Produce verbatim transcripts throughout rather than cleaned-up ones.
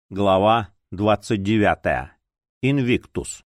Глава двадцать девятая. Инвиктус.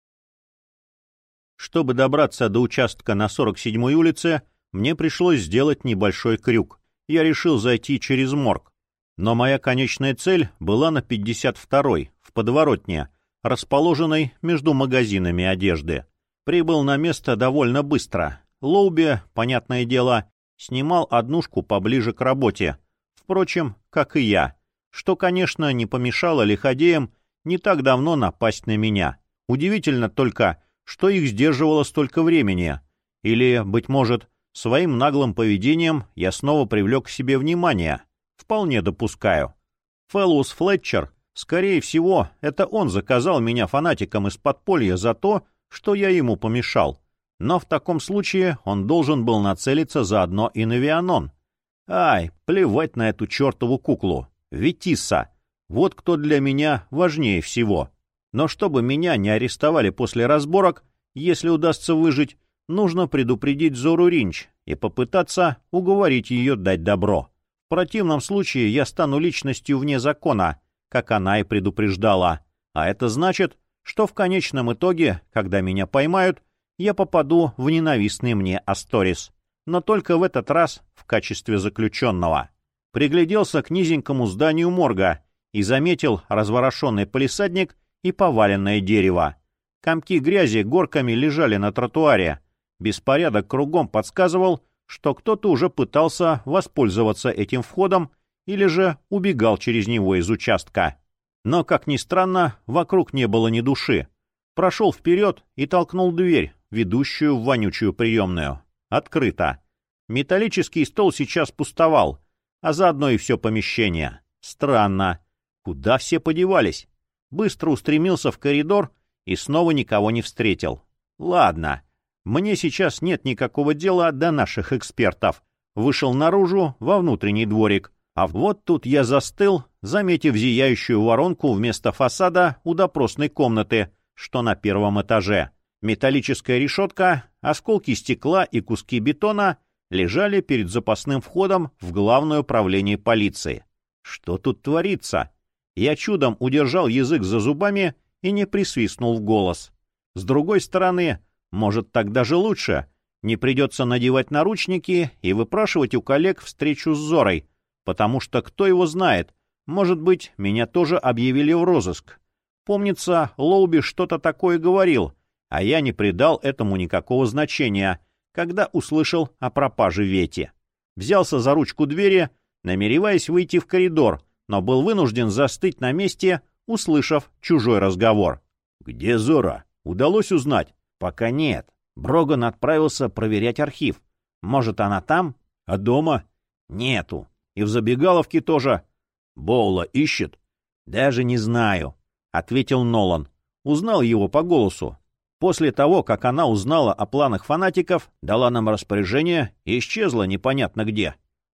Чтобы добраться до участка на сорок седьмой улице, мне пришлось сделать небольшой крюк. Я решил зайти через морг. Но моя конечная цель была на пятьдесят второй, в подворотне, расположенной между магазинами одежды. Прибыл на место довольно быстро. Лоуби, понятное дело, снимал однушку поближе к работе. Впрочем, как и я. Что, конечно, не помешало лиходеям не так давно напасть на меня. Удивительно только, что их сдерживало столько времени. Или, быть может, своим наглым поведением я снова привлек к себе внимание. Вполне допускаю. Фэллоус Флетчер, скорее всего, это он заказал меня фанатикам из подполья за то, что я ему помешал. Но в таком случае он должен был нацелиться заодно и на Вианон. Ай, плевать на эту чертову куклу. Витисса. Вот кто для меня важнее всего. Но чтобы меня не арестовали после разборок, если удастся выжить, нужно предупредить Зору Ринч и попытаться уговорить ее дать добро. В противном случае я стану личностью вне закона, как она и предупреждала. А это значит, что в конечном итоге, когда меня поймают, я попаду в ненавистный мне Асторис. Но только в этот раз в качестве заключенного. Пригляделся к низенькому зданию морга и заметил разворошенный палисадник и поваленное дерево. Комки грязи горками лежали на тротуаре. Беспорядок кругом подсказывал, что кто-то уже пытался воспользоваться этим входом или же убегал через него из участка. Но, как ни странно, вокруг не было ни души. Прошел вперед и толкнул дверь, ведущую в вонючую приемную. Открыто. Металлический стол сейчас пустовал, а заодно и все помещение. Странно. Куда все подевались? Быстро устремился в коридор и снова никого не встретил. Ладно, мне сейчас нет никакого дела до наших экспертов. Вышел наружу, во внутренний дворик. А вот тут я застыл, заметив зияющую воронку вместо фасада у допросной комнаты, что на первом этаже. Металлическая решетка, осколки стекла и куски бетона лежали перед запасным входом в Главное управление полиции. Что тут творится? Я чудом удержал язык за зубами и не присвистнул в голос. С другой стороны, может, так даже лучше. Не придется надевать наручники и выпрашивать у коллег встречу с Зорой, потому что, кто его знает, может быть, меня тоже объявили в розыск. Помнится, Лоуби что-то такое говорил, а я не придал этому никакого значения, когда услышал о пропаже Вети. Взялся за ручку двери, намереваясь выйти в коридор, но был вынужден застыть на месте, услышав чужой разговор. «Где Зора? Удалось узнать?» «Пока нет. Броган отправился проверять архив. Может, она там? А дома?» «Нету. И в забегаловке тоже». «Боула ищет?» «Даже не знаю», — ответил Нолан. Узнал его по голосу. После того, как она узнала о планах фанатиков, дала нам распоряжение и исчезла непонятно где.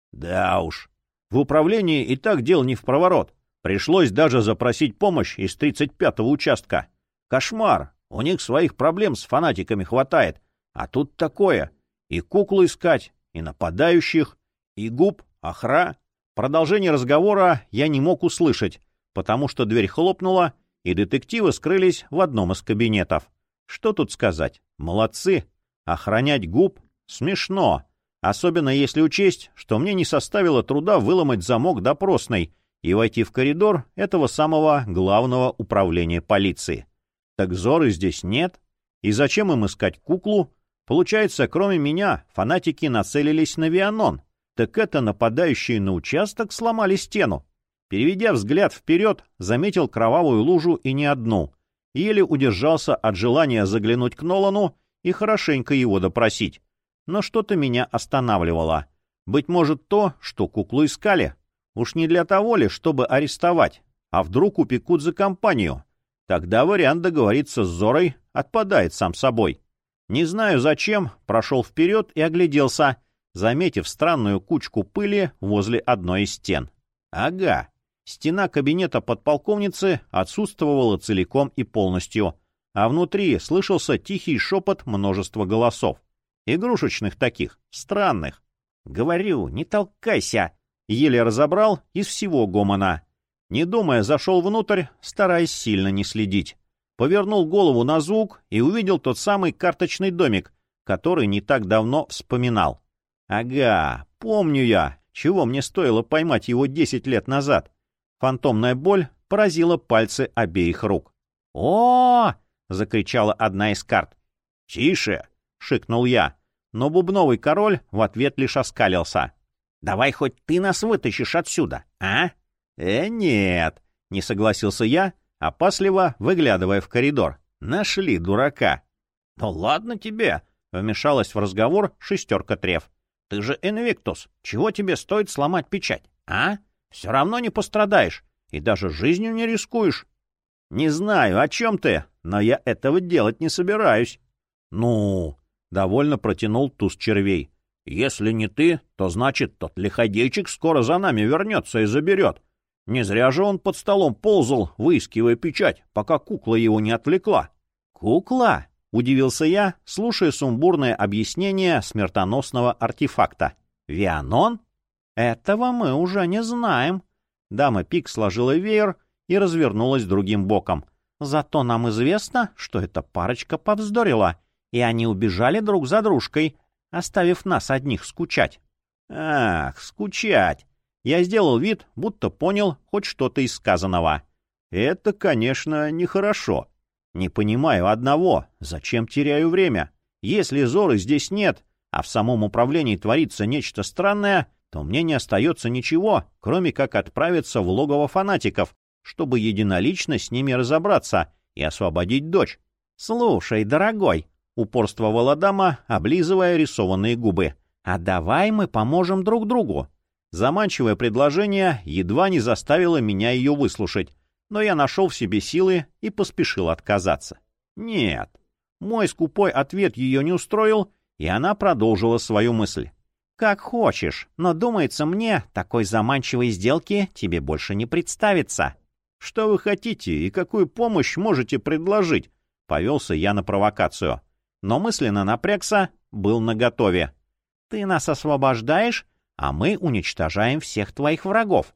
Да уж. В управлении и так дел не впроворот. Пришлось даже запросить помощь из тридцать пятого участка. Кошмар. У них своих проблем с фанатиками хватает. А тут такое. И куклу искать, и нападающих, и губ, охра. Продолжение разговора я не мог услышать, потому что дверь хлопнула, и детективы скрылись в одном из кабинетов. Что тут сказать? Молодцы. Охранять губ? Смешно. Особенно если учесть, что мне не составило труда выломать замок допросной и войти в коридор этого самого Главного управления полиции. Так Зоры здесь нет? И зачем им искать куклу? Получается, кроме меня, фанатики нацелились на Вианон. Так это нападающие на участок сломали стену. Переведя взгляд вперед, заметил кровавую лужу и не одну. Еле удержался от желания заглянуть к Нолану и хорошенько его допросить. Но что-то меня останавливало. Быть может, то, что куклу искали. Уж не для того ли, чтобы арестовать, а вдруг упекут за компанию. Тогда вариант договориться с Зорой отпадает сам собой. Не знаю зачем, прошел вперед и огляделся, заметив странную кучку пыли возле одной из стен. Ага. Стена кабинета подполковницы отсутствовала целиком и полностью, а внутри слышался тихий шепот множества голосов. Игрушечных таких, странных. «Говорю, не толкайся!» Еле разобрал из всего гомона. Не думая, зашел внутрь, стараясь сильно не следить. Повернул голову на звук и увидел тот самый карточный домик, который не так давно вспоминал. Ага, помню я, чего мне стоило поймать его десять лет назад. Фантомная боль поразила пальцы обеих рук. о, -о, -о — закричала одна из карт. «Тише!» — шикнул я, но бубновый король в ответ лишь оскалился. «Давай хоть ты нас вытащишь отсюда, а?» «Э, нет!» — не согласился я, опасливо выглядывая в коридор. «Нашли дурака!» «Ну ладно тебе!» — вмешалась в разговор шестерка треф. «Ты же Инвиктус, чего тебе стоит сломать печать, а? Все равно не пострадаешь и даже жизнью не рискуешь». «Не знаю, о чем ты, но я этого делать не собираюсь». «Ну...» — довольно протянул туз червей. «Если не ты, то значит, тот лиходейчик скоро за нами вернется и заберет. Не зря же он под столом ползал, выискивая печать, пока кукла его не отвлекла». «Кукла?» — удивился я, слушая сумбурное объяснение смертоносного артефакта. «Вианон? Этого мы уже не знаем». Дама Пик сложила веер и развернулась другим боком. «Зато нам известно, что эта парочка повздорила, и они убежали друг за дружкой, оставив нас одних скучать». «Ах, скучать!» Я сделал вид, будто понял хоть что-то из сказанного. «Это, конечно, нехорошо. Не понимаю одного, зачем теряю время. Если Зоры здесь нет, а в самом управлении творится нечто странное, то мне не остается ничего, кроме как отправиться в логово фанатиков, чтобы единолично с ними разобраться и освободить дочь». «Слушай, дорогой», — упорствовала дама, облизывая рисованные губы, — «а давай мы поможем друг другу». Заманчивое предложение едва не заставило меня ее выслушать, но я нашел в себе силы и поспешил отказаться. Нет, мой скупой ответ ее не устроил, и она продолжила свою мысль. «Как хочешь, но, думается мне, такой заманчивой сделки тебе больше не представится». «Что вы хотите и какую помощь можете предложить?» — повелся я на провокацию. Но мысленно напрягся, был наготове. «Ты нас освобождаешь, а мы уничтожаем всех твоих врагов».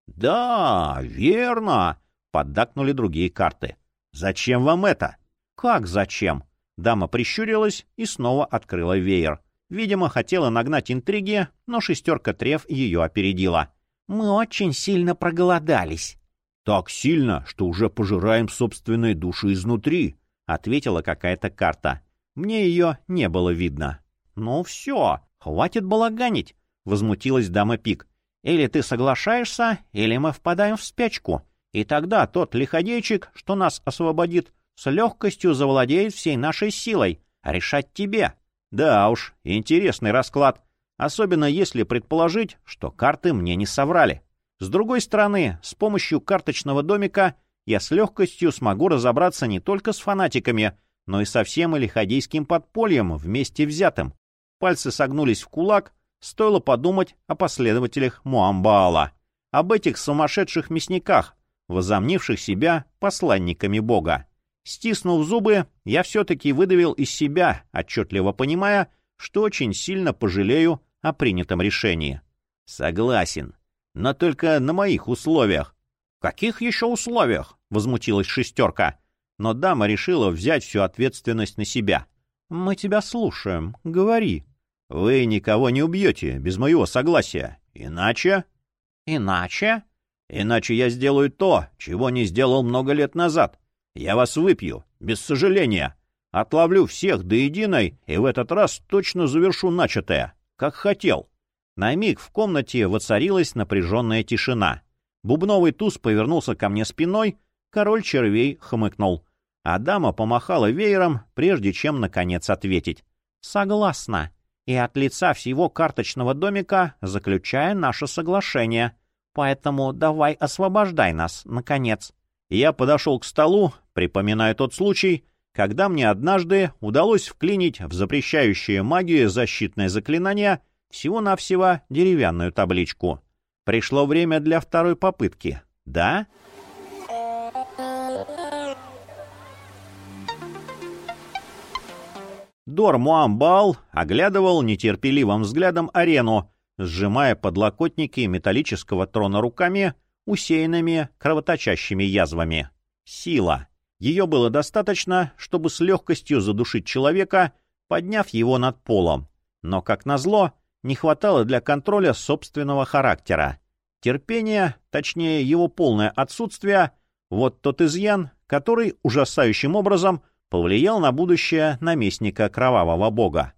«Да, верно!» — поддакнули другие карты. «Зачем вам это?» «Как зачем?» Дама прищурилась и снова открыла веер. Видимо, хотела нагнать интриги, но шестерка треф ее опередила. «Мы очень сильно проголодались». «Так сильно, что уже пожираем собственные души изнутри», — ответила какая-то карта. Мне ее не было видно. «Ну все, хватит балаганить», — возмутилась дама Пик. «Или ты соглашаешься, или мы впадаем в спячку. И тогда тот лиходейчик, что нас освободит, с легкостью завладеет всей нашей силой. А решать тебе». Да уж, интересный расклад. Особенно если предположить, что карты мне не соврали. С другой стороны, с помощью карточного домика я с легкостью смогу разобраться не только с фанатиками, но и со всем лиходейским подпольем вместе взятым. Пальцы согнулись в кулак, стоило подумать о последователях Муамбаала, об этих сумасшедших мясниках, возомнивших себя посланниками Бога. Стиснув зубы, я все-таки выдавил из себя, отчетливо понимая, что очень сильно пожалею о принятом решении. «Согласен, но только на моих условиях». «Каких еще условиях?» — возмутилась шестерка. Но дама решила взять всю ответственность на себя. «Мы тебя слушаем. Говори». «Вы никого не убьете без моего согласия. Иначе...» «Иначе?» «Иначе я сделаю то, чего не сделал много лет назад. Я вас выпью, без сожаления. Отловлю всех до единой и в этот раз точно завершу начатое, как хотел». На миг в комнате воцарилась напряженная тишина. Бубновый туз повернулся ко мне спиной, король червей хмыкнул, а дама помахала веером, прежде чем, наконец, ответить. «Согласна. И от лица всего карточного домика заключая наше соглашение. Поэтому давай освобождай нас, наконец». Я подошел к столу, припоминая тот случай, когда мне однажды удалось вклинить в запрещающее магию защитное заклинание всего-навсего деревянную табличку. Пришло время для второй попытки. Да? Дор Муамбаал оглядывал нетерпеливым взглядом арену, сжимая подлокотники металлического трона руками, усеянными кровоточащими язвами. Сила. Ее было достаточно, чтобы с легкостью задушить человека, подняв его над полом. Но, как назло, не хватало для контроля собственного характера. Терпение, точнее его полное отсутствие, вот тот изъян, который ужасающим образом повлиял на будущее наместника Кровавого Бога.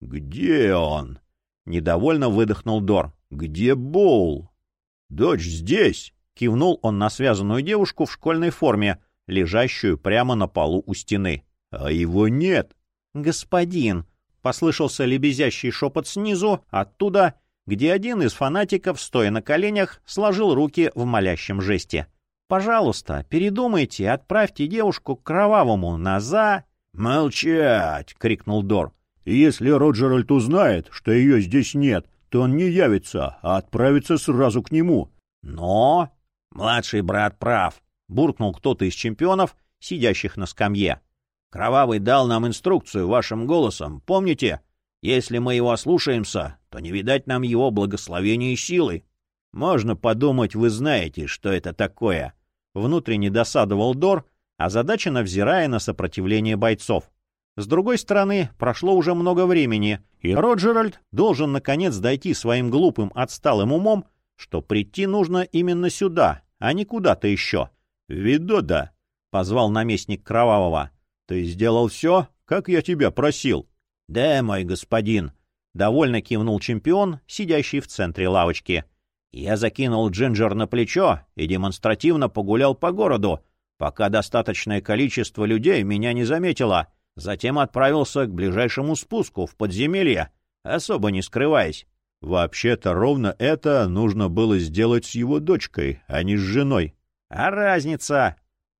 «Где он?» — недовольно выдохнул Дор. «Где Боул?» «Дочь здесь!» — кивнул он на связанную девушку в школьной форме, лежащую прямо на полу у стены. «А его нет!» «Господин!» — послышался лебезящий шепот снизу, оттуда, где один из фанатиков, стоя на коленях, сложил руки в молящем жесте. «Пожалуйста, передумайте и отправьте девушку к Кровавому назад!» «Молчать!» — крикнул Дор. «Если Роджеральд узнает, что ее здесь нет, то он не явится, а отправится сразу к нему». «Но...» «Младший брат прав», — буркнул кто-то из чемпионов, сидящих на скамье. «Кровавый дал нам инструкцию вашим голосом, помните? Если мы его ослушаемся, то не видать нам его благословения и силы». «Можно подумать, вы знаете, что это такое», — внутренне досадовал Дор, озадаченно взирая на сопротивление бойцов. С другой стороны, прошло уже много времени, и Роджеральд должен наконец дойти своим глупым отсталым умом, что прийти нужно именно сюда, а не куда-то еще. «Видода», — позвал наместник Кровавого, — «ты сделал все, как я тебя просил». «Да, мой господин», — довольно кивнул чемпион, сидящий в центре лавочки. «Я закинул Джинджер на плечо и демонстративно погулял по городу, пока достаточное количество людей меня не заметило. Затем отправился к ближайшему спуску в подземелье, особо не скрываясь». «Вообще-то ровно это нужно было сделать с его дочкой, а не с женой». «А разница?»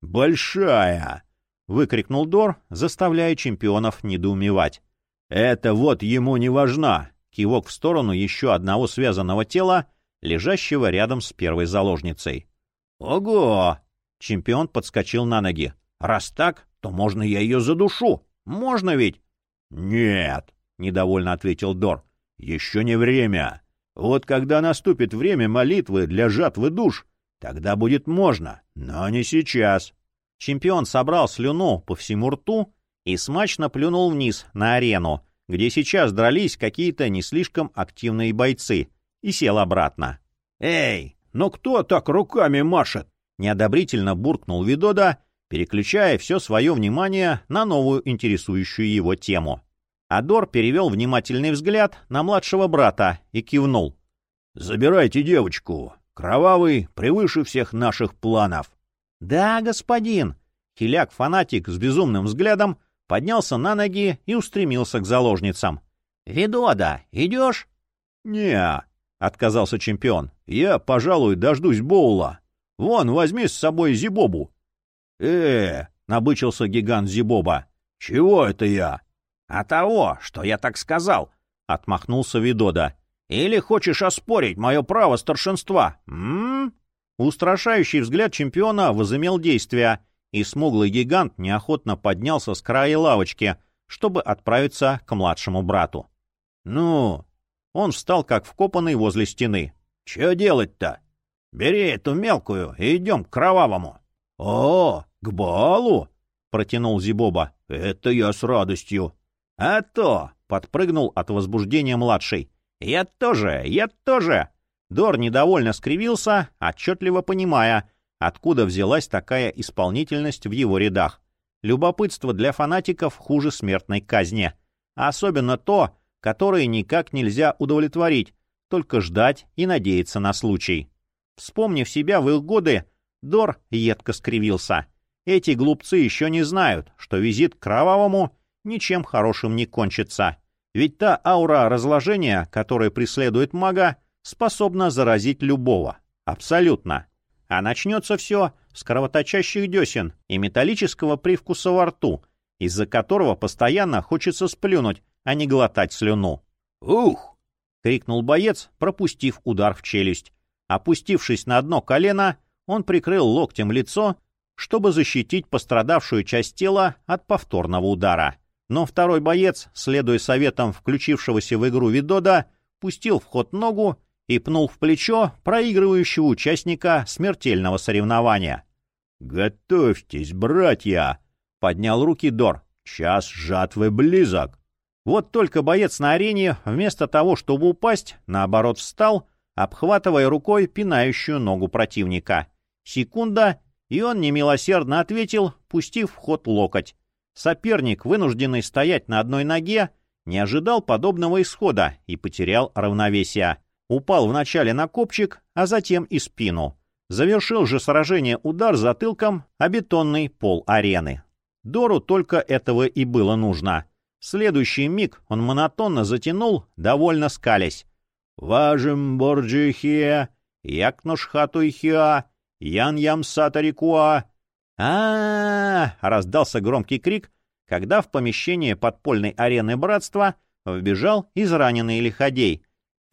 «Большая!» — выкрикнул Дор, заставляя чемпионов недоумевать. «Это вот ему не важна!» — кивок в сторону еще одного связанного тела, лежащего рядом с первой заложницей. «Ого!» — чемпион подскочил на ноги. «Раз так, то можно я ее задушу. Можно ведь?» «Нет!» — недовольно ответил Дор. «Еще не время. Вот когда наступит время молитвы для жатвы душ, тогда будет можно, но не сейчас». Чемпион собрал слюну по всему рту и смачно плюнул вниз на арену, где сейчас дрались какие-то не слишком активные бойцы, и сел обратно. «Эй, ну кто так руками машет?» — неодобрительно буркнул Видода, переключая все свое внимание на новую интересующую его тему. Адор перевел внимательный взгляд на младшего брата и кивнул. «Забирайте девочку. Кровавый превыше всех наших планов». «Да, господин». Хиляк-фанатик с безумным взглядом поднялся на ноги и устремился к заложницам. «Видода, идешь?» «Не-а», — отказался чемпион. «Я, пожалуй, дождусь Боула. Вон, возьми с собой Зибобу». «Э-э», — набычился гигант Зибоба. «Чего это я?» «А того, что я так сказал», — отмахнулся Видода. «Или хочешь оспорить мое право старшинства? М-м-м?» Устрашающий взгляд чемпиона возымел действие, и смуглый гигант неохотно поднялся с края лавочки, чтобы отправиться к младшему брату. «Ну?» Он встал как вкопанный возле стены. «Че делать-то? Бери эту мелкую и идем к Кровавому». «О, к балу?» — протянул Зибоба. «Это я с радостью». «А то!» — подпрыгнул от возбуждения младший. «Я тоже! Я тоже!» Дор недовольно скривился, отчетливо понимая, откуда взялась такая исполнительность в его рядах. Любопытство для фанатиков хуже смертной казни. А особенно то, которое никак нельзя удовлетворить, только ждать и надеяться на случай. Вспомнив себя в их годы, Дор едко скривился. Эти глупцы еще не знают, что визит к Кровавому ничем хорошим не кончится. Ведь та аура разложения, которая преследует мага, способна заразить любого. Абсолютно. А начнется все с кровоточащих десен и металлического привкуса во рту, из-за которого постоянно хочется сплюнуть, а не глотать слюну. «Ух!» — крикнул боец, пропустив удар в челюсть. Опустившись на одно колено, он прикрыл локтем лицо, чтобы защитить пострадавшую часть тела от повторного удара. Но второй боец, следуя советам включившегося в игру Видода, пустил в ход ногу и пнул в плечо проигрывающего участника смертельного соревнования. «Готовьтесь, братья!» — поднял руки Дор. «Час жатвы близок!» Вот только боец на арене, вместо того, чтобы упасть, наоборот встал, обхватывая рукой пинающую ногу противника. Секунда, и он немилосердно ответил, пустив в ход локоть. Соперник, вынужденный стоять на одной ноге, не ожидал подобного исхода и потерял равновесие. Упал вначале на копчик, а затем и спину. Завершил же сражение удар затылком о бетонный пол арены. Дору только этого и было нужно. В следующий миг он монотонно затянул, довольно скалясь. «Важим борджихия, якнош хатуйхиа, ян ям сатарикуа». А-а-а! Раздался громкий крик, когда в помещение подпольной арены братства вбежал израненный лиходей.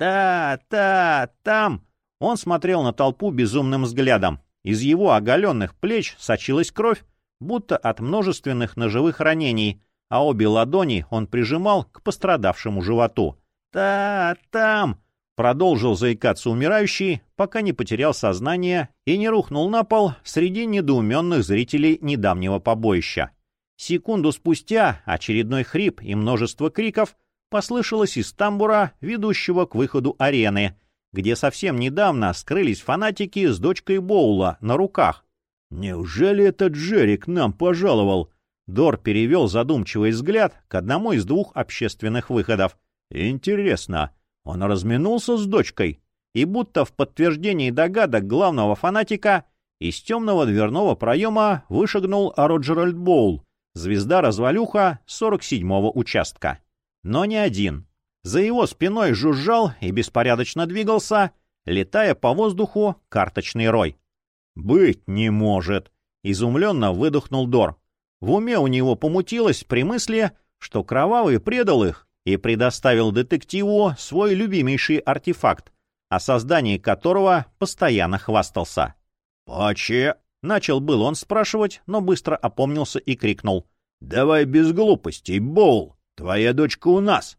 «Та-та, там!» Он смотрел на толпу безумным взглядом. Из его оголенных плеч сочилась кровь, будто от множественных ножевых ранений, а обе ладони он прижимал к пострадавшему животу. «Та, там!» — продолжил заикаться умирающий, пока не потерял сознание и не рухнул на пол среди недоуменных зрителей недавнего побоища. Секунду спустя очередной хрип и множество криков послышалось из тамбура, ведущего к выходу арены, где совсем недавно скрылись фанатики с дочкой Боула на руках. «Неужели этот Джерри к нам пожаловал?» Дор перевел задумчивый взгляд к одному из двух общественных выходов. «Интересно, он разминулся с дочкой?» И будто в подтверждении догадок главного фанатика из темного дверного проема вышагнул Роджеральд Боул, звезда-развалюха сорок седьмого участка. Но не один. За его спиной жужжал и беспорядочно двигался, летая по воздуху, карточный рой. «Быть не может!» — изумленно выдохнул Дор. В уме у него помутилось при мысли, что Кровавый предал их и предоставил детективу свой любимейший артефакт, о создании которого постоянно хвастался. «Поче?» — начал был он спрашивать, но быстро опомнился и крикнул. «Давай без глупостей, Боул! Твоя дочка у нас!»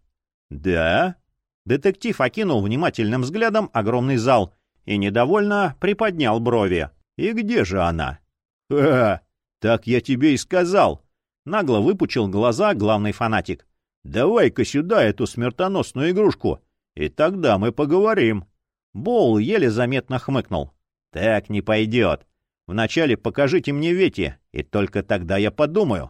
«Да?» Детектив окинул внимательным взглядом огромный зал и недовольно приподнял брови. «И где же она?» «Ха! Так я тебе и сказал!» Нагло выпучил глаза главный фанатик. «Давай-ка сюда эту смертоносную игрушку, и тогда мы поговорим». Боул еле заметно хмыкнул. «Так не пойдет. Вначале покажите мне Вети, и только тогда я подумаю».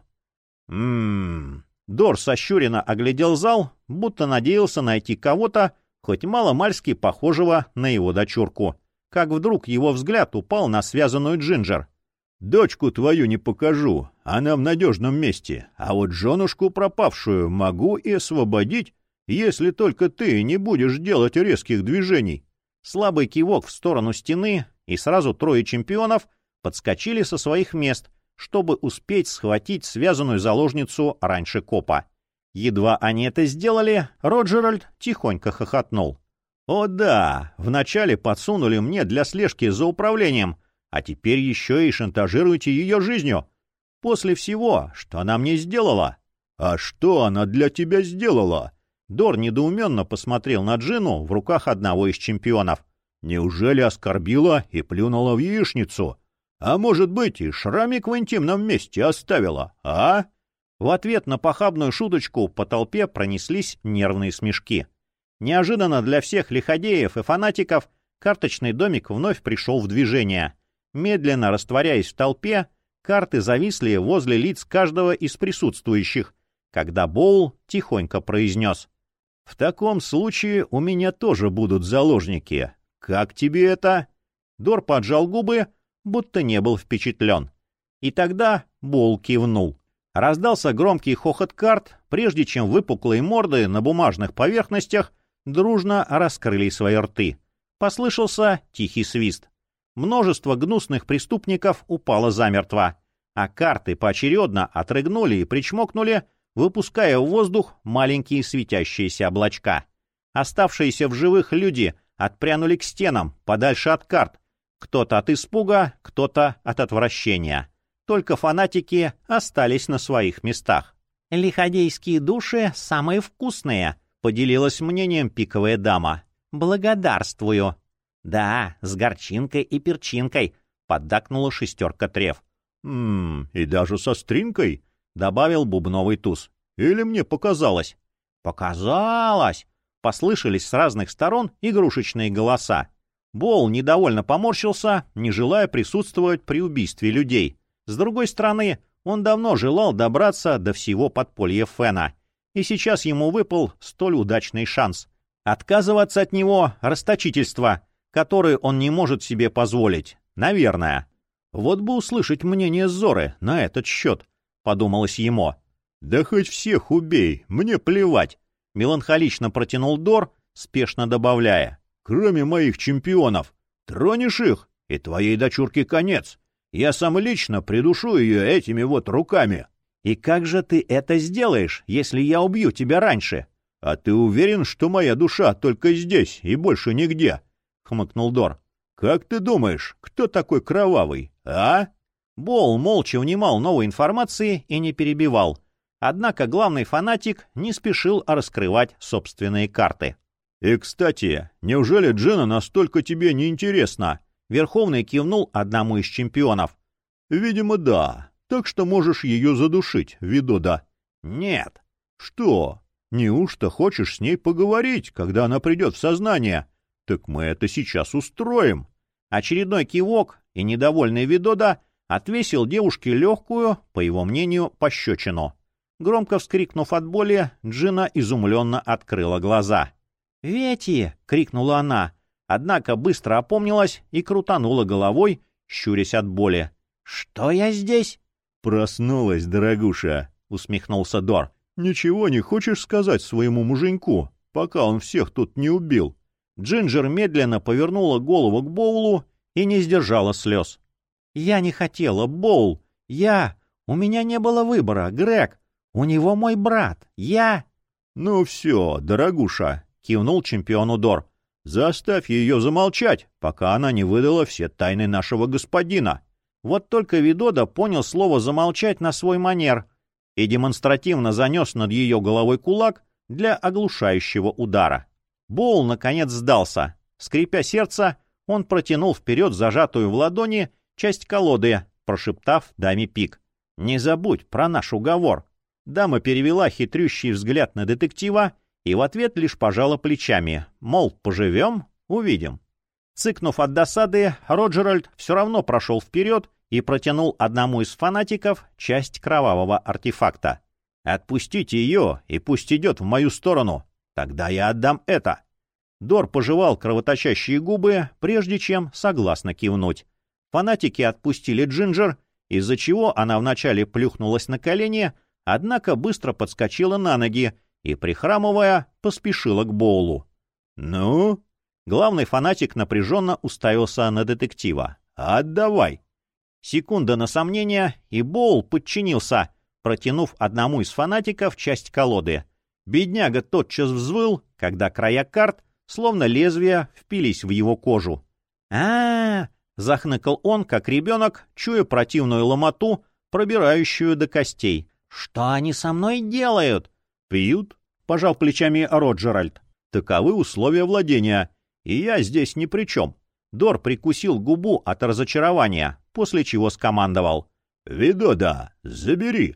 «М-м-м...» Дор сощуренно оглядел зал, будто надеялся найти кого-то, хоть мало-мальски похожего на его дочурку. Как вдруг его взгляд упал на связанную Джинджер. «Дочку твою не покажу, она в надежном месте, а вот женушку пропавшую могу и освободить, если только ты не будешь делать резких движений». Слабый кивок в сторону стены, и сразу трое чемпионов подскочили со своих мест, чтобы успеть схватить связанную заложницу раньше копа. Едва они это сделали, Роджеральд тихонько хохотнул. «О да, вначале подсунули мне для слежки за управлением, а теперь еще и шантажируете ее жизнью. После всего, что она мне сделала». «А что она для тебя сделала?» Дор недоуменно посмотрел на Джину в руках одного из чемпионов. «Неужели оскорбила и плюнула в яичницу? А может быть, и шрамик в интимном месте оставила, а?» В ответ на похабную шуточку по толпе пронеслись нервные смешки. Неожиданно для всех лиходеев и фанатиков карточный домик вновь пришел в движение. Медленно растворяясь в толпе, карты зависли возле лиц каждого из присутствующих, когда Боул тихонько произнес: «В таком случае у меня тоже будут заложники. Как тебе это?» Дор поджал губы, будто не был впечатлен. И тогда Боул кивнул. Раздался громкий хохот карт, прежде чем выпуклые морды на бумажных поверхностях дружно раскрыли свои рты. Послышался тихий свист. Множество гнусных преступников упало замертво, а карты поочередно отрыгнули и причмокнули, выпуская в воздух маленькие светящиеся облачка. Оставшиеся в живых люди отпрянули к стенам, подальше от карт. Кто-то от испуга, кто-то от отвращения. Только фанатики остались на своих местах. «Лиходейские души самые вкусные», — поделилась мнением пиковая дама. «Благодарствую». «Да, с горчинкой и перчинкой», — поддакнула шестерка треф. «Ммм, и даже со стринкой?» — добавил бубновый туз. «Или мне показалось?» «Показалось!» — послышались с разных сторон игрушечные голоса. Боул недовольно поморщился, не желая присутствовать при убийстве людей. С другой стороны, он давно желал добраться до всего подполья Фена, и сейчас ему выпал столь удачный шанс. Отказываться от него — расточительство, которое он не может себе позволить. Наверное. Вот бы услышать мнение Зоры на этот счет, — подумалось ему. «Да хоть всех убей, мне плевать», — меланхолично протянул Дор, спешно добавляя. «Кроме моих чемпионов. Тронешь их, и твоей дочурке конец. Я сам лично придушу ее этими вот руками». «И как же ты это сделаешь, если я убью тебя раньше?» «А ты уверен, что моя душа только здесь и больше нигде?» — хмыкнул Дор. «Как ты думаешь, кто такой кровавый, а?» Боул молча внимал новой информации и не перебивал. Однако главный фанатик не спешил раскрывать собственные карты. «И, кстати, неужели Джина настолько тебе не интересна?» Верховный кивнул одному из чемпионов. «Видимо, да. Так что можешь ее задушить, Видода». «Нет». «Что? Неужто хочешь с ней поговорить, когда она придет в сознание? Так мы это сейчас устроим». Очередной кивок, и недовольный Видода отвесил девушке легкую, по его мнению, пощечину. Громко вскрикнув от боли, Джина изумленно открыла глаза. «Вети!» — крикнула она, однако быстро опомнилась и крутанула головой, щурясь от боли. «Что я здесь?» «Проснулась, дорогуша!» — усмехнулся Дор. «Ничего не хочешь сказать своему муженьку, пока он всех тут не убил?» Джинджер медленно повернула голову к Боулу и не сдержала слез. «Я не хотела, Боул! Я! У меня не было выбора, Грег! У него мой брат! Я...» «Ну все, дорогуша!» — кивнул чемпиону Дор. «Заставь ее замолчать, пока она не выдала все тайны нашего господина». Вот только Видода понял слово «замолчать» на свой манер и демонстративно занес над ее головой кулак для оглушающего удара. Боул, наконец, сдался. Скрипя сердце, он протянул вперед зажатую в ладони часть колоды, прошептав даме пик. «Не забудь про наш уговор». Дама перевела хитрющий взгляд на детектива и в ответ лишь пожала плечами, мол, поживем — увидим. Цыкнув от досады, Роджеральд все равно прошел вперед и протянул одному из фанатиков часть кровавого артефакта. «Отпустите ее, и пусть идет в мою сторону. Тогда я отдам это». Дор пожевал кровоточащие губы, прежде чем согласно кивнуть. Фанатики отпустили Джинджер, из-за чего она вначале плюхнулась на колени, однако быстро подскочила на ноги и, прихрамывая, поспешила к Боулу. «Ну?» Главный фанатик напряженно уставился на детектива. «Отдавай!» Секунда на сомнение, и Боул подчинился, протянув одному из фанатиков часть колоды. Бедняга тотчас взвыл, когда края карт, словно лезвия, впились в его кожу. а, -а, -а захныкал он, как ребенок, чуя противную ломоту, пробирающую до костей. «Что они со мной делают?» «Пьют?» — пожал плечами Роджеральд. «Таковы условия владения, и я здесь ни при чем». Дор прикусил губу от разочарования, после чего скомандовал. «Видода, забери!»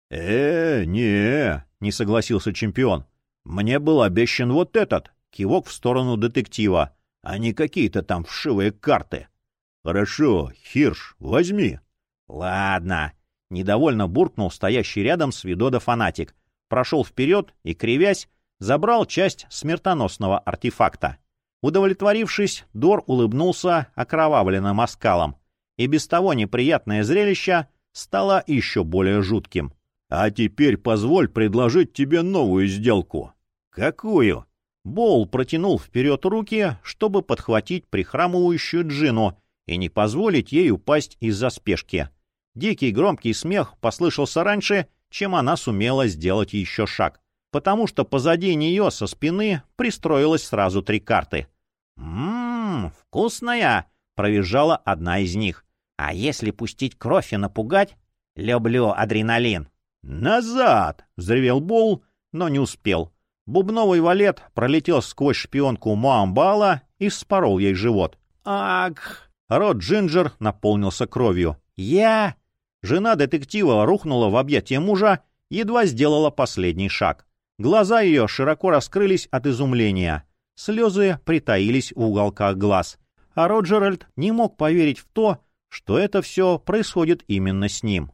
«Э, не, — не согласился чемпион. «Мне был обещан вот этот», — кивок в сторону детектива, — «а не какие-то там вшивые карты». «Хорошо, Хирш, возьми». «Ладно», — недовольно буркнул стоящий рядом с Видода фанатик, прошел вперед и, кривясь, забрал часть смертоносного артефакта. Удовлетворившись, Дор улыбнулся окровавленным оскалом, и без того неприятное зрелище стало еще более жутким. «А теперь позволь предложить тебе новую сделку». «Какую?» Боул протянул вперед руки, чтобы подхватить прихрамывающую Джину и не позволить ей упасть из-за спешки. Дикий громкий смех послышался раньше, чем она сумела сделать еще шаг, потому что позади нее со спины пристроилось сразу три карты. «Ммм, вкусная!» — провизжала одна из них. «А если пустить кровь и напугать? Люблю адреналин!» «Назад!» — взревел Боул, но не успел. Бубновый валет пролетел сквозь шпионку Моамбала и вспорол ей живот. «Ак!» Рот Джинджер наполнился кровью. «Я...» Жена детектива рухнула в объятия мужа, едва сделала последний шаг. Глаза ее широко раскрылись от изумления. Слезы притаились в уголках глаз. А Роджеральд не мог поверить в то, что это все происходит именно с ним.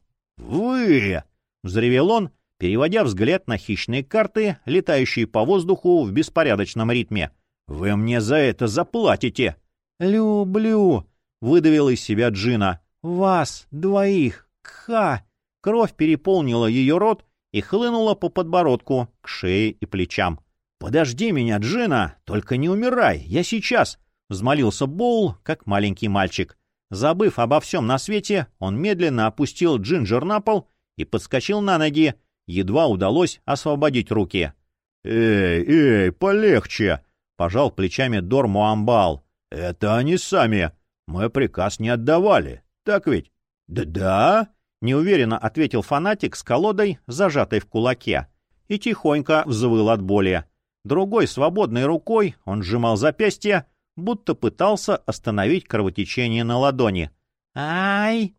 «Вы!» — взревел он, переводя взгляд на хищные карты, летающие по воздуху в беспорядочном ритме. «Вы мне за это заплатите!» «Люблю!» — выдавила из себя Джина. «Вас двоих! Ха!» Кровь переполнила ее рот и хлынула по подбородку, к шее и плечам. «Подожди меня, Джина! Только не умирай! Я сейчас!» — взмолился Боул, как маленький мальчик. Забыв обо всем на свете, он медленно опустил Джинджер на пол и подскочил на ноги. Едва удалось освободить руки. «Эй, эй, полегче!» — пожал плечами Дор Моамбал. «Это они сами. Мы приказ не отдавали. Так ведь?» «Да-да?» — неуверенно ответил фанатик с колодой, зажатой в кулаке, и тихонько взвыл от боли. Другой свободной рукой он сжимал запястье, будто пытался остановить кровотечение на ладони. «Ай!»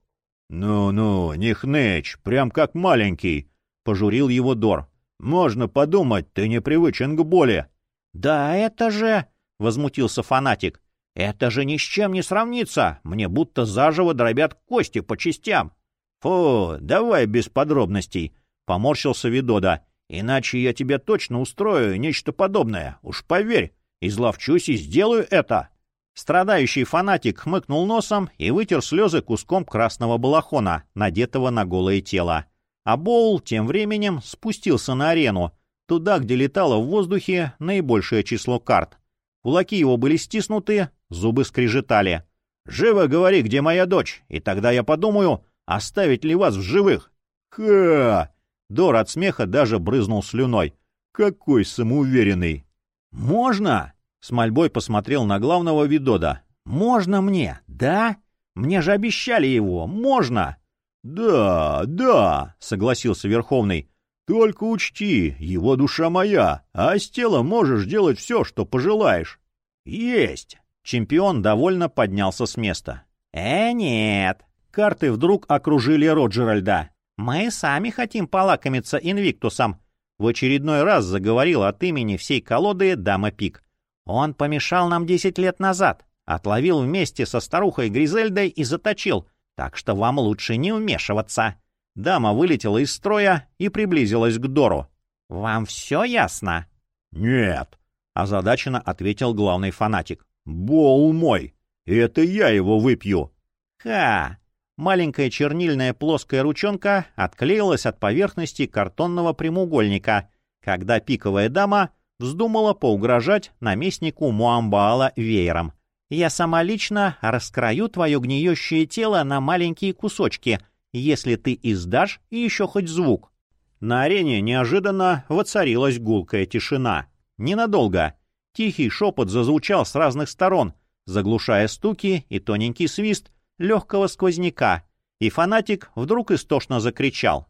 «Ну-ну, не хнычь, прям как маленький», — пожурил его Дор. «Можно подумать, ты непривычен к боли». «Да это же...» — возмутился фанатик. «Это же ни с чем не сравнится. Мне будто заживо дробят кости по частям». «Фу, давай без подробностей», — поморщился Видода. «Иначе я тебе точно устрою нечто подобное. Уж поверь, изловчусь и сделаю это». Страдающий фанатик хмыкнул носом и вытер слезы куском красного балахона, надетого на голое тело. А Боул тем временем спустился на арену, туда, где летало в воздухе наибольшее число карт. Кулаки его были стиснуты, зубы скрежетали. «Живо говори, где моя дочь, и тогда я подумаю, оставить ли вас в живых». «Ха!» Дор от смеха даже брызнул слюной. «Какой самоуверенный!» «Можно?» — с мольбой посмотрел на главного Видода. «Можно мне, да? Мне же обещали его, можно!» «Да, да!» — согласился Верховный. «Только учти, его душа моя, а с телом можешь делать все, что пожелаешь». «Есть!» — чемпион довольно поднялся с места. «Э, нет!» Карты вдруг окружили Роджеральда. «Мы сами хотим полакомиться Инвиктусом», — в очередной раз заговорил от имени всей колоды Дама Пик. «Он помешал нам десять лет назад, отловил вместе со старухой Гризельдой и заточил, так что вам лучше не вмешиваться». Дама вылетела из строя и приблизилась к Дору. «Вам все ясно?» «Нет», — озадаченно ответил главный фанатик. «Боул мой, и это я его выпью». «Ха!» Маленькая чернильная плоская ручонка отклеилась от поверхности картонного прямоугольника, когда пиковая дама вздумала поугрожать наместнику Моамбаала веером. «Я сама лично раскрою твое гниющее тело на маленькие кусочки, если ты издашь еще хоть звук». На арене неожиданно воцарилась гулкая тишина. Ненадолго. Тихий шепот зазвучал с разных сторон, заглушая стуки и тоненький свист легкого сквозняка, и фанатик вдруг истошно закричал.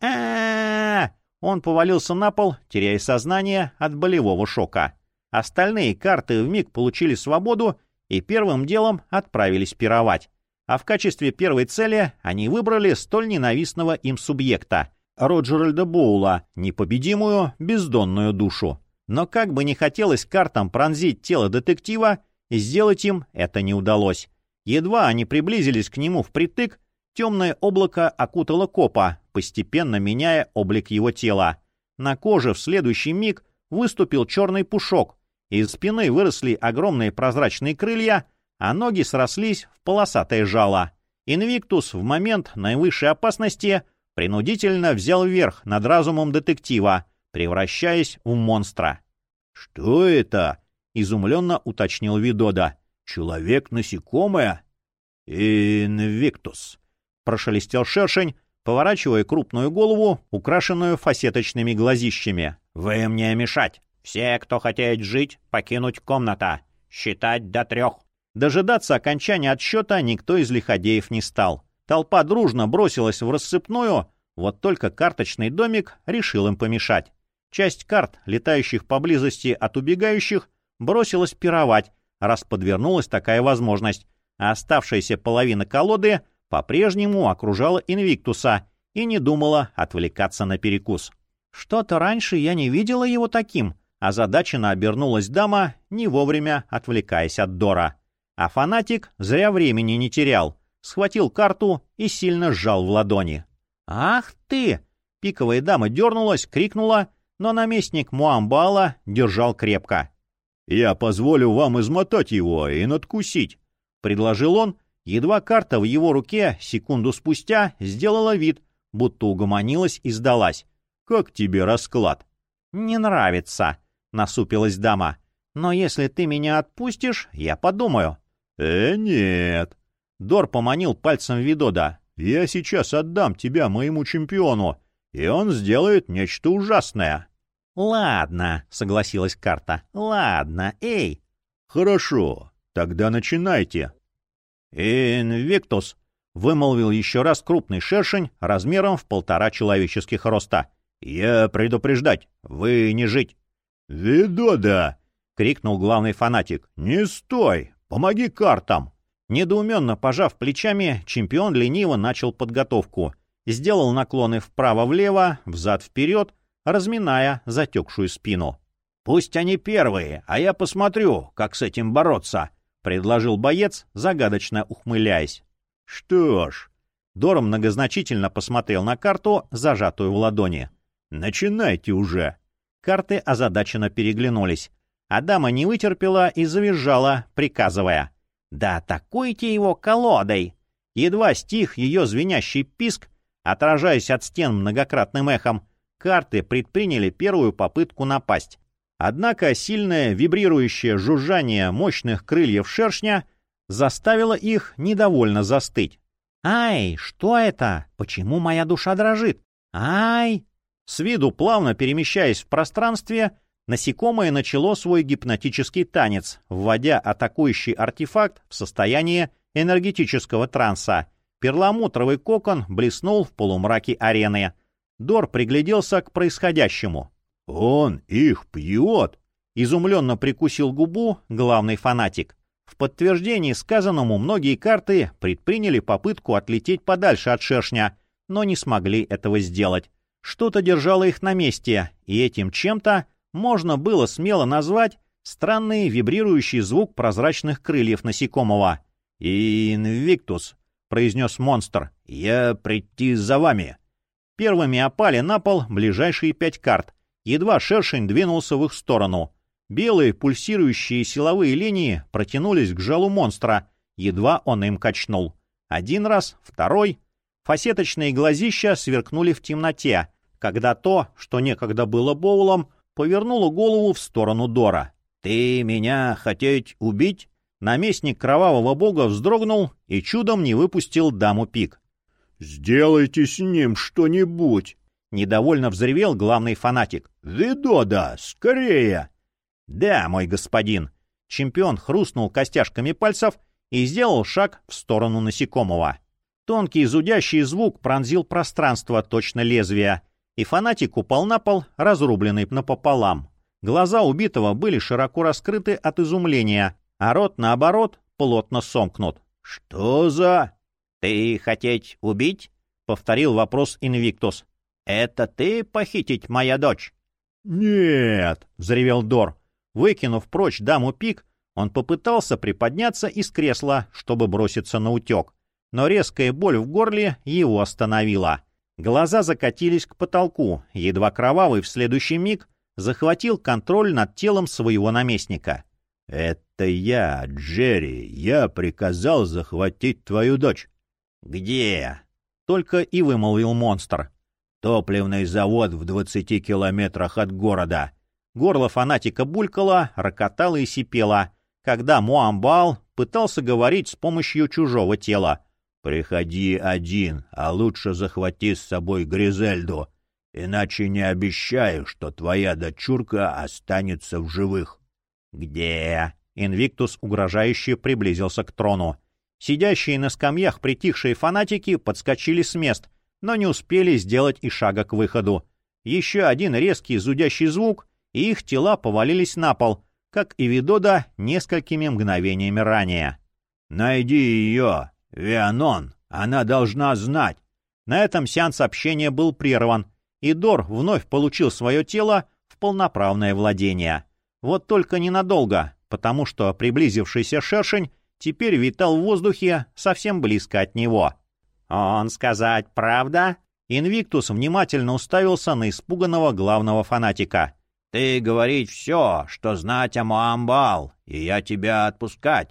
а Он повалился на пол, теряя сознание от болевого шока. Остальные карты вмиг получили свободу и первым делом отправились пировать. А в качестве первой цели они выбрали столь ненавистного им субъекта — Роджеральда Боула, непобедимую бездонную душу. Но как бы не хотелось картам пронзить тело детектива, сделать им это не удалось. Едва они приблизились к нему впритык, темное облако окутало копа, постепенно меняя облик его тела. На коже в следующий миг выступил черный пушок, из спины выросли огромные прозрачные крылья, а ноги срослись в полосатое жало. Инвиктус в момент наивысшей опасности принудительно взял верх над разумом детектива, превращаясь в монстра. «Что это?» — изумленно уточнил Видода. «Человек-насекомое?» «Инвиктус», — прошелестел шершень, поворачивая крупную голову, украшенную фасеточными глазищами. «Вы мне мешать! Все, кто хотят жить, покинуть комната. Считать до трех». Дожидаться окончания отсчета никто из лиходеев не стал. Толпа дружно бросилась в рассыпную, вот только карточный домик решил им помешать. Часть карт, летающих поблизости от убегающих, бросилась пировать, раз подвернулась такая возможность, а оставшаяся половина колоды по-прежнему окружала Инвиктуса и не думала отвлекаться на перекус. «Что-то раньше я не видела его таким», — озадаченно обернулась дама, не вовремя отвлекаясь от Дора. А фанатик зря времени не терял, схватил карту и сильно сжал в ладони. «Ах ты!» — пиковая дама дернулась, крикнула, но наместник Муамбала держал крепко. «Я позволю вам измотать его и надкусить», — предложил он, едва карта в его руке секунду спустя сделала вид, будто угомонилась и сдалась. «Как тебе расклад?» «Не нравится», — насупилась дама. «Но если ты меня отпустишь, я подумаю». «Э, нет». Дор поманил пальцем Видода. «Я сейчас отдам тебя моему чемпиону, и он сделает нечто ужасное». «Ладно», — согласилась карта. «Ладно, эй». «Хорошо, тогда начинайте». «Инвиктус», — вымолвил еще раз крупный шершень размером в полтора человеческих роста. «Я предупреждать, вы не жить». «Видода!» — крикнул главный фанатик. «Не стой! Помоги картам!» Недоуменно пожав плечами, чемпион лениво начал подготовку. Сделал наклоны вправо-влево, взад-вперед, разминая затекшую спину. «Пусть они первые, а я посмотрю, как с этим бороться», — предложил боец, загадочно ухмыляясь. «Что ж...» Дор многозначительно посмотрел на карту, зажатую в ладони. «Начинайте уже!» Карты озадаченно переглянулись. А дама не вытерпела и завизжала, приказывая. «Да атакуйте его колодой!» Едва стих ее звенящий писк, отражаясь от стен многократным эхом, карты предприняли первую попытку напасть. Однако сильное вибрирующее жужжание мощных крыльев шершня заставило их недовольно застыть. «Ай, что это? Почему моя душа дрожит? Ай!» С виду плавно перемещаясь в пространстве, насекомое начало свой гипнотический танец, вводя атакующий артефакт в состояние энергетического транса. Перламутровый кокон блеснул в полумраке арены. Дор пригляделся к происходящему. «Он их пьет!» — изумленно прикусил губу главный фанатик. В подтверждении сказанному многие карты предприняли попытку отлететь подальше от шершня, но не смогли этого сделать. Что-то держало их на месте, и этим чем-то можно было смело назвать странный вибрирующий звук прозрачных крыльев насекомого. «Инвиктус», — произнес монстр, — «я прийти за вами». Первыми опали на пол ближайшие пять карт. Едва шершень двинулся в их сторону. Белые пульсирующие силовые линии протянулись к жалу монстра, едва он им качнул. Один раз, второй. Фасеточные глазища сверкнули в темноте, когда то, что некогда было Боулом, повернуло голову в сторону Дора. «Ты меня хотеть убить?» Наместник кровавого бога вздрогнул и чудом не выпустил даму пик. «Сделайте с ним что-нибудь!» — недовольно взревел главный фанатик. «Видода, скорее!» «Да, мой господин!» Чемпион хрустнул костяшками пальцев и сделал шаг в сторону насекомого. Тонкий зудящий звук пронзил пространство точно лезвия, и фанатик упал на пол, разрубленный напополам. Глаза убитого были широко раскрыты от изумления, а рот, наоборот, плотно сомкнут. «Что за...» «Ты хотеть убить?» — повторил вопрос Инвиктус. «Это ты похитить моя дочь?» «Нет!» — взревел Дор. Выкинув прочь даму пик, он попытался приподняться из кресла, чтобы броситься на утек. Но резкая боль в горле его остановила. Глаза закатились к потолку, едва кровавый в следующий миг захватил контроль над телом своего наместника. «Это я, Джерри, я приказал захватить твою дочь». «Где?» — только и вымолвил монстр. «Топливный завод в двадцати километрах от города». Горло фанатика булькало, рокотало и сипело, когда Муамбал пытался говорить с помощью чужого тела. «Приходи один, а лучше захвати с собой Гризельду, иначе не обещаю, что твоя дочурка останется в живых». «Где?» — Инвиктус угрожающе приблизился к трону. Сидящие на скамьях притихшие фанатики подскочили с мест, но не успели сделать и шага к выходу. Еще один резкий зудящий звук, и их тела повалились на пол, как и Видода несколькими мгновениями ранее. «Найди ее, Вианон, она должна знать». На этом сеанс общения был прерван, и Дор вновь получил свое тело в полноправное владение. Вот только ненадолго, потому что приблизившийся шершень теперь витал в воздухе совсем близко от него. «Он сказать правда?» Инвиктус внимательно уставился на испуганного главного фанатика. «Ты говорить все, что знать о Муамбал, и я тебя отпускать».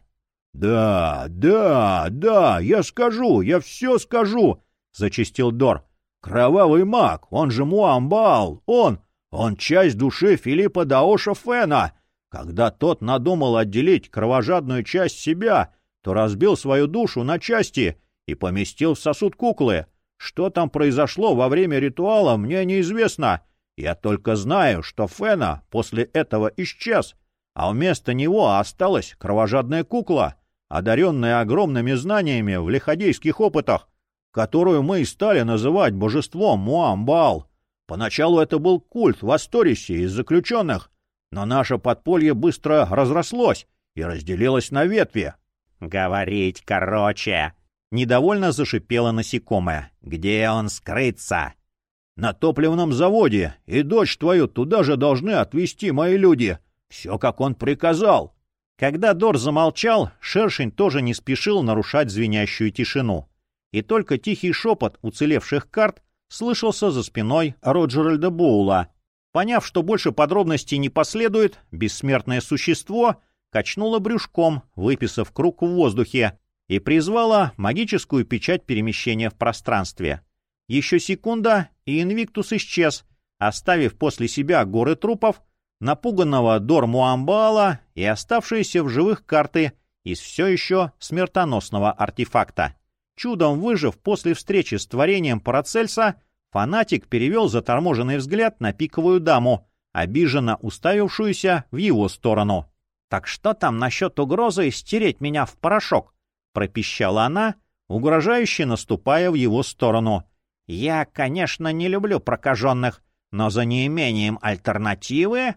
«Да, да, да, я скажу, я все скажу», — зачастил Дор. «Кровавый маг, он же Муамбал, он, он часть души Филиппа Даоша Фена. Когда тот надумал отделить кровожадную часть себя, то разбил свою душу на части и поместил в сосуд куклы. Что там произошло во время ритуала, мне неизвестно. Я только знаю, что Фена после этого исчез, а вместо него осталась кровожадная кукла, одаренная огромными знаниями в лиходейских опытах, которую мы и стали называть божеством Муамбал. Поначалу это был культ в Асторисе из заключенных, но наше подполье быстро разрослось и разделилось на ветви». «Говорить короче!» — недовольно зашипело насекомое. «Где он скрыться?» «На топливном заводе, и дочь твою туда же должны отвезти мои люди. Все, как он приказал». Когда Дор замолчал, шершень тоже не спешил нарушать звенящую тишину. И только тихий шепот уцелевших карт слышался за спиной Роджеральда Боула. Поняв, что больше подробностей не последует, бессмертное существо качнуло брюшком, выписав круг в воздухе, и призвало магическую печать перемещения в пространстве. Еще секунда, и Инвиктус исчез, оставив после себя горы трупов, напуганного Дор Муамбала и оставшиеся в живых карты из все еще смертоносного артефакта. Чудом выжив после встречи с творением Парацельса, фанатик перевел заторможенный взгляд на пиковую даму, обиженно уставившуюся в его сторону. «Так что там насчет угрозы стереть меня в порошок?» — пропищала она, угрожающе наступая в его сторону. «Я, конечно, не люблю прокаженных, но за неимением альтернативы...»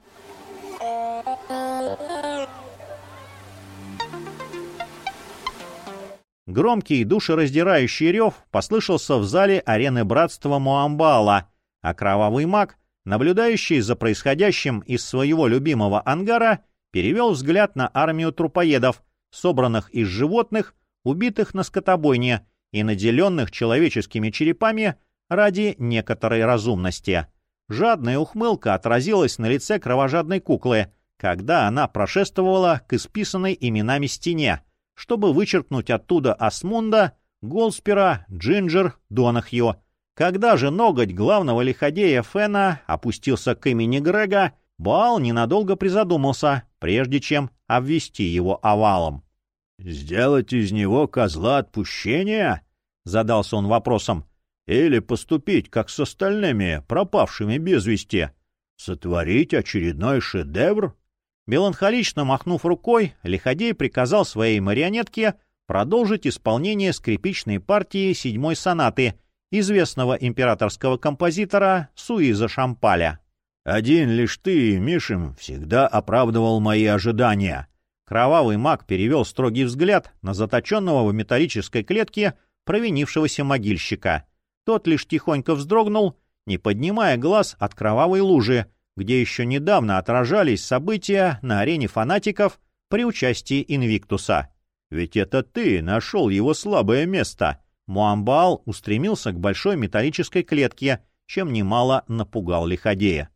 Громкий душераздирающий рев послышался в зале арены братства Муамбала, а кровавый маг, наблюдающий за происходящим из своего любимого ангара, перевел взгляд на армию трупоедов, собранных из животных, убитых на скотобойне и наделенных человеческими черепами ради некоторой разумности. Жадная ухмылка отразилась на лице кровожадной куклы, когда она прошествовала к исписанной именами стене, чтобы вычеркнуть оттуда Асмунда, Голспера, Джинджер, Донахью. Когда же ноготь главного лиходея Фена опустился к имени Грега, Баал ненадолго призадумался, прежде чем обвести его овалом. «Сделать из него козла отпущения?» — задался он вопросом. «Или поступить, как с остальными, пропавшими без вести? Сотворить очередной шедевр?» Меланхолично махнув рукой, лиходей приказал своей марионетке продолжить исполнение скрипичной партии седьмой сонаты известного императорского композитора Суиза Шампаля. «Один лишь ты, Мишим, всегда оправдывал мои ожидания». Кровавый маг перевел строгий взгляд на заточенного в металлической клетке провинившегося могильщика. Тот лишь тихонько вздрогнул, не поднимая глаз от кровавой лужи, где еще недавно отражались события на арене фанатиков при участии Инвиктуса. «Ведь это ты нашел его слабое место!» Муамбал устремился к большой металлической клетке, чем немало напугал лиходея.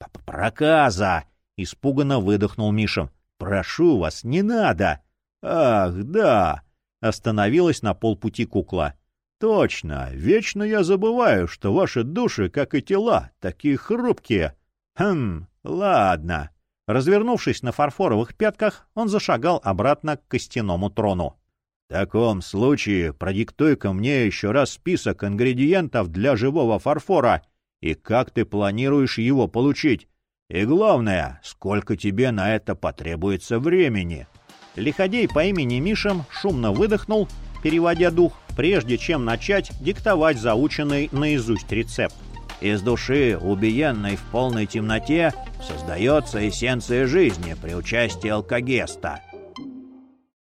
«Проказа!» — испуганно выдохнул Мишем. «Прошу вас, не надо!» «Ах, да!» — остановилась на полпути кукла. «Точно! Вечно я забываю, что ваши души, как и тела, такие хрупкие!» «Хм, ладно». Развернувшись на фарфоровых пятках, он зашагал обратно к костяному трону. «В таком случае продиктуй-ка мне еще раз список ингредиентов для живого фарфора и как ты планируешь его получить. И главное, сколько тебе на это потребуется времени». Лиходей по имени Мишем шумно выдохнул, переводя дух, прежде чем начать диктовать заученный наизусть рецепт. Из души, убиенной в полной темноте, создается эссенция жизни при участии алкогеста.